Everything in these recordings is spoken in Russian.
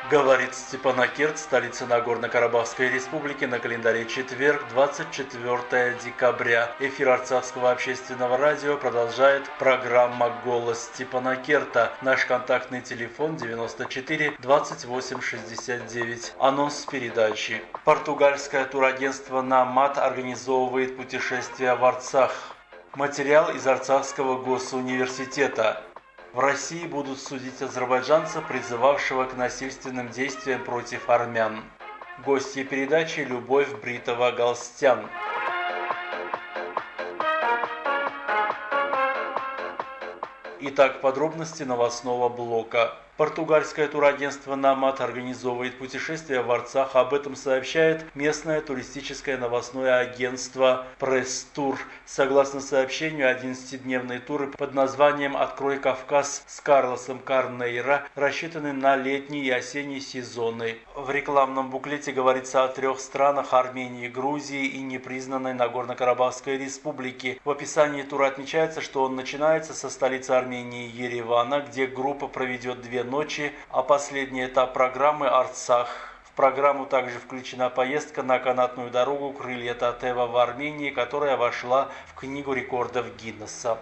Говорит Степанакерт, столица Нагорно-Карабахской республики, на календаре четверг, 24 декабря. Эфир Арцахского общественного радио продолжает программа «Голос Степанакерта». Наш контактный телефон 94 28 69. Анонс передачи. Португальское турагентство «Намат» организовывает путешествие в Арцах. Материал из Арцахского госуниверситета. В России будут судить азербайджанца, призывавшего к насильственным действиям против армян. Гостья передачи Любовь Бритова-Галстян. Итак, подробности новостного блока. Португальское турагентство «Намат» организовывает путешествие в Арцах. Об этом сообщает местное туристическое новостное агентство «Пресс-тур». Согласно сообщению, 11-дневные туры под названием «Открой Кавказ» с Карлосом Карнейро рассчитаны на летний и осенний сезоны. В рекламном буклете говорится о 3 странах – Армении, Грузии и непризнанной Нагорно-Карабахской республике. В описании тура отмечается, что он начинается со столицы Армении Еревана, где группа проведет 2 ночи, а последний этап программы – Арцах. В программу также включена поездка на канатную дорогу «Крылья Татева» в Армении, которая вошла в Книгу рекордов Гиннесса.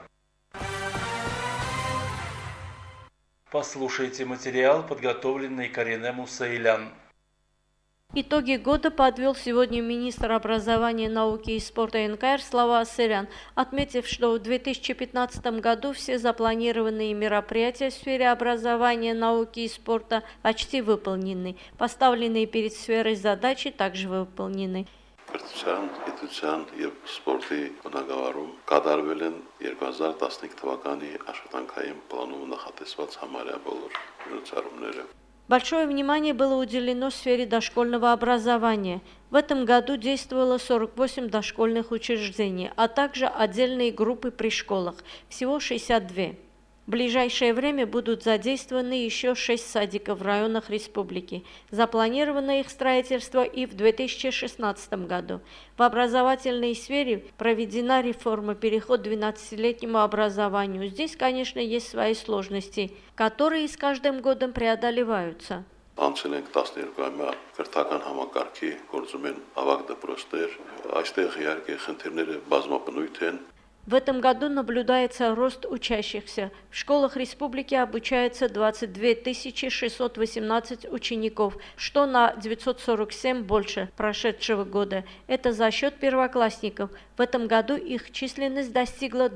Послушайте материал, подготовленный Карине Мусаилян. Итоги года подвел сегодня министр образования, науки и спорта НКР Слава Асырян, отметив, что в 2015 году все запланированные мероприятия в сфере образования, науки и спорта почти выполнены. Поставленные перед сферой задачи также выполнены. Կրթության, գիտության եւ սպորտի բնագավառում կատարվել են 2015 թվականի աշխատանքային պլանում նախատեսված համարյա բոլոր միջոցառումները. Большое внимание было уделено сфере дошкольного образования. В этом году действовало 48 дошкольных учреждений, а также отдельные группы при школах, всего 62. В ближайшее время будут задействованы еще 6 садиков в районах республики. Запланировано их строительство и в 2016 году. В образовательной сфере проведена реформа переход к 12-летнему образованию. Здесь, конечно, есть свои сложности, которые с каждым годом преодолеваются. Անցել ենք 12-ամյա կրթական համակարգի գործում են ավագ դպրոցներ, այստեղ իհարկե խնդիրները բազմապնույթ են. В этом году наблюдается рост учащихся. В школах республики обучается 22 618 учеников, что на 947 больше прошедшего года. Это за счет первоклассников. В этом году их численность достигла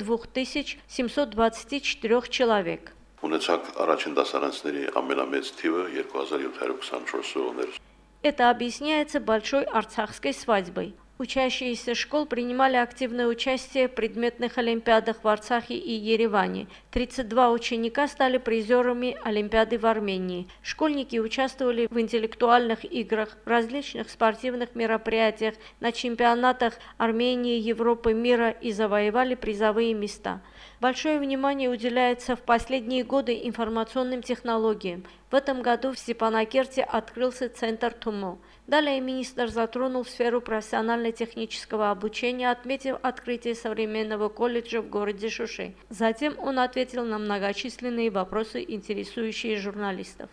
2724 человек. Ունեցակ առաջին դասարանցիների ամենամեծ թիվը 2724 ուսանող. Это объясняется большой арцахской свадьбой. Учащиеся школ принимали активное участие в предметных олимпиадах в Арцахе и Ереване. 32 ученика стали призерами Олимпиады в Армении. Школьники участвовали в интеллектуальных играх, в различных спортивных мероприятиях, на чемпионатах Армении, Европы, мира и завоевали призовые места. Большое внимание уделяется в последние годы информационным технологиям. В этом году в Степанакерте открылся центр ТУМО. Далее министр затронул сферу профессионально-технического обучения, отметив открытие современного колледжа в городе Шуши. Затем он ответил на многочисленные вопросы, интересующие журналистов.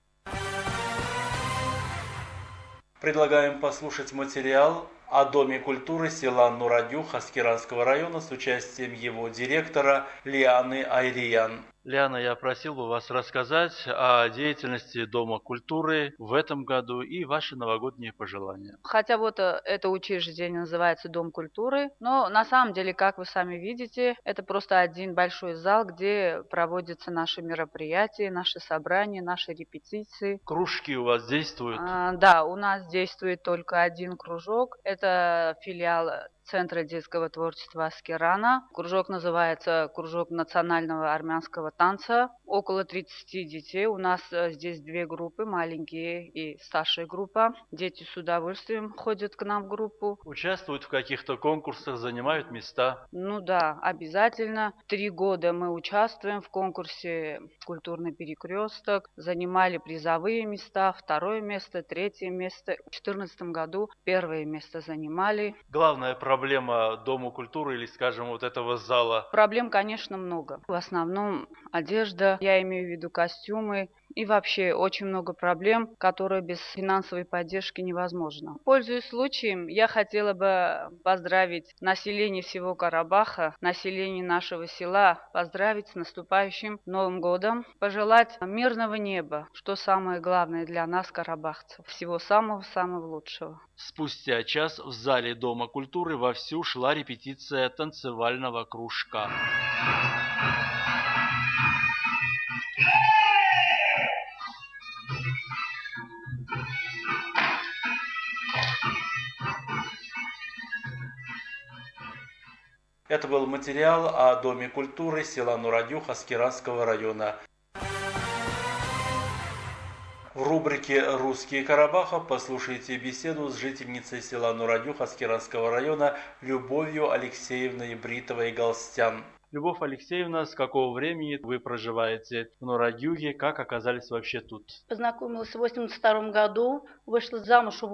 Предлагаем послушать материал о Доме культуры села Нурадюх Аскеранского района с участием его директора Лианы Айриян. Лиана, я просил бы вас рассказать о деятельности Дома культуры в этом году и ваши новогодние пожелания. Хотя вот это учреждение называется Дом культуры, но на самом деле, как вы сами видите, это просто один большой зал, где проводятся наши мероприятия, наши собрания, наши репетиции. Кружки у вас действуют? Да, у нас действует только один кружок. Это филиал Центра детского творчества Аскерана. Кружок называется «Кружок национального армянского танца». Около 30 детей. У нас здесь 2 группы, маленькие и старшая группа. Дети с удовольствием ходят к нам в группу. Участвуют в каких-то конкурсах, занимают места? Ну да, обязательно. 3 года мы участвуем в конкурсе «Культурный перекресток». Занимали призовые места, 2 место, 3 место. В 2014 году 1 место занимали. Главная проблема Дома культуры или, скажем, вот этого зала? Проблем, конечно, много. В основном одежда, я имею в виду костюмы, и вообще очень много проблем, которые без финансовой поддержки невозможно. Пользуясь случаем, я хотела бы поздравить население всего Карабаха, население нашего села, поздравить с наступающим Новым годом, пожелать мирного неба, что самое главное для нас, карабахцев. Всего самого-самого лучшего. Спустя час в зале Дома культуры вовсю шла репетиция танцевального кружка. Это был материал о Доме культуры села Нурадюх Аскеранского района. В рубрике «Русские Карабаха» послушайте беседу с жительницей села Нурадюх Аскеранского района Любовью Алексеевной Бритовой-Галстян. Любовь Алексеевна, с какого времени вы проживаете в Нурадюге? Как оказались вообще тут? Познакомилась в 82 году, вышла замуж в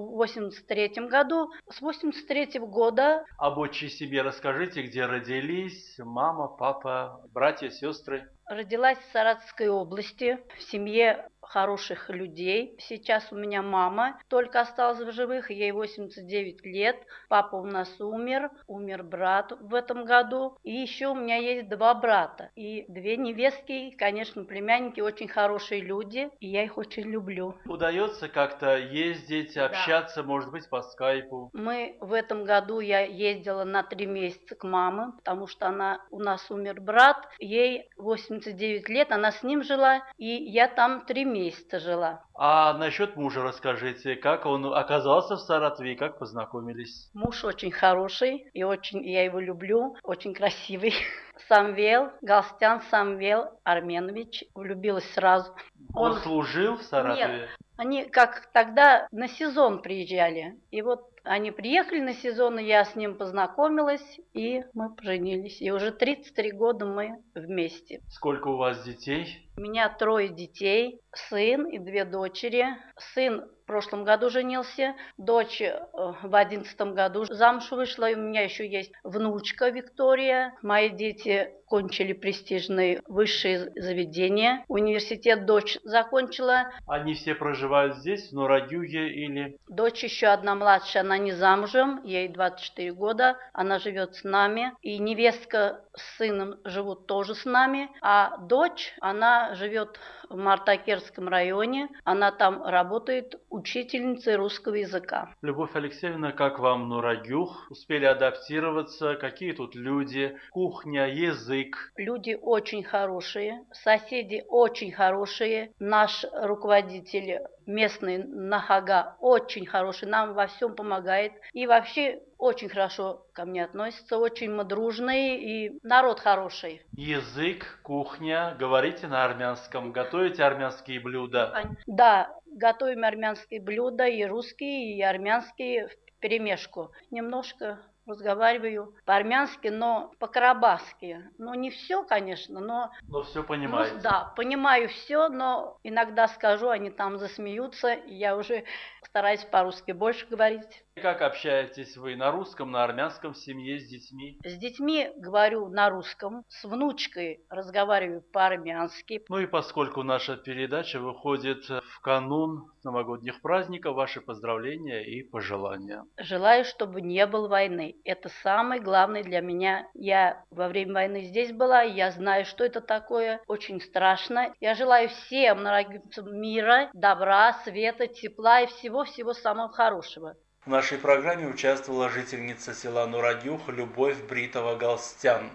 83 году. С 83 года... Об отчей себе расскажите, где родились, мама, папа, братья, сестры. Родилась в Саратовской области, в семье хороших людей. Сейчас у меня мама только осталась в живых, ей 89 лет. Папа у нас умер брат в этом году. И еще у меня есть 2 брата и 2 невестки, и, конечно, племянники, очень хорошие люди, и я их очень люблю. Удается как-то ездить, общаться, может быть, по скайпу? Мы в этом году, я ездила на 3 месяца к маме, потому что у нас умер брат, ей 89 лет, она с ним жила, и я там 3 месяца жила. А насчет мужа расскажите, как он оказался в Саратове и как познакомились? Муж очень хороший, и очень я его люблю, очень красивый. Самвел, Галстян Самвел Арменович, влюбилась сразу. Он служил в Саратове? Нет, они как тогда на сезон приезжали, и вот они приехали на сезон, и я с ним познакомилась, и мы поженились. И уже 33 года мы вместе. Сколько у вас детей? У меня 3 детей, сын и 2 дочери. Сын в прошлом году женился, дочь в 2011 году замуж вышла, и у меня еще есть внучка Виктория. Мои дети кончили престижные высшие заведения. Университет дочь закончила. Они все проживают здесь, в Нурадюге или... Дочь еще одна младшая, она не замужем, ей 24 года, она живет с нами. И невестка с сыном живут тоже с нами. А дочь, она живет в Мартакерском районе, она там работает учительницей русского языка. Любовь Алексеевна, как вам Нурадюг? Успели адаптироваться? Какие тут люди? Кухня, язык? Люди очень хорошие, соседи очень хорошие. Наш руководитель местный Нахага очень хороший, нам во всем помогает. И вообще очень хорошо ко мне относятся, очень мы дружные и народ хороший. Язык, кухня, говорите на армянском, готовите армянские блюда? Да, готовим армянские блюда, и русские, и армянские вперемешку. Немножко разговариваю по-армянски, но по-карабахски. Ну, не все, конечно, но... Но все понимаете? Ну, да, понимаю все, но иногда скажу, они там засмеются, и я уже стараюсь по-русски больше говорить. Как общаетесь вы на русском, на армянском, в семье, с детьми? С детьми говорю на русском, с внучкой разговариваю по-армянски. Ну и поскольку наша передача выходит в канун новогодних праздников, ваши поздравления и пожелания. Желаю, чтобы не было войны. Это самое главное для меня. Я во время войны здесь была, я знаю, что это такое. Очень страшно. Я желаю всем народцам мира, добра, света, тепла и всего-всего самого хорошего. В нашей программе участвовала жительница села Нурадюх Любовь Бритова-Галстян.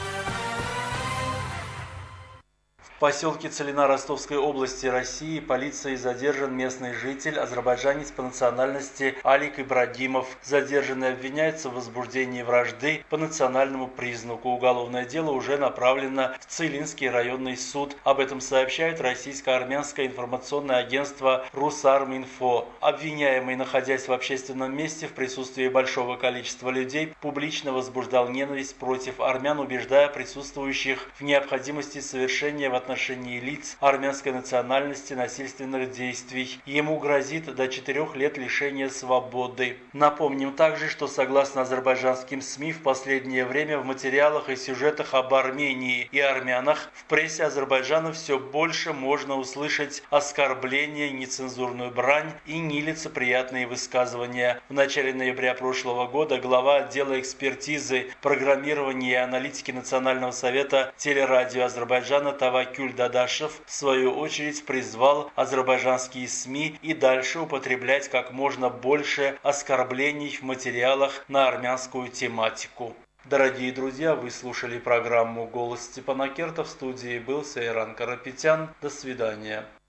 В поселке Целина Ростовской области России полицией задержан местный житель, азербайджанец по национальности Алик Ибрагимов. Задержанный обвиняется в возбуждении вражды по национальному признаку. Уголовное дело уже направлено в Целинский районный суд. Об этом сообщает российско-армянское информационное агентство «Русарминфо». Обвиняемый, находясь в общественном месте в присутствии большого количества людей, публично возбуждал ненависть против армян, убеждая присутствующих в необходимости совершения в отношении отношении лиц армянской национальности насильственных действий. Ему грозит до 4 лет лишения свободы. Напомним также, что согласно азербайджанским СМИ в последнее время в материалах и сюжетах об Армении и армянах в прессе Азербайджана все больше можно услышать оскорбления, нецензурную брань и нелицеприятные высказывания. В начале ноября прошлого года глава отдела экспертизы, программирования и аналитики Национального совета телерадио Азербайджана Тавакюль Дадашев в свою очередь призвал азербайджанские СМИ и дальше употреблять как можно больше оскорблений в материалах на армянскую тематику. Дорогие друзья, вы слушали программу «Голос Степана Керта». В студии был Сейран Карапетян. До свидания.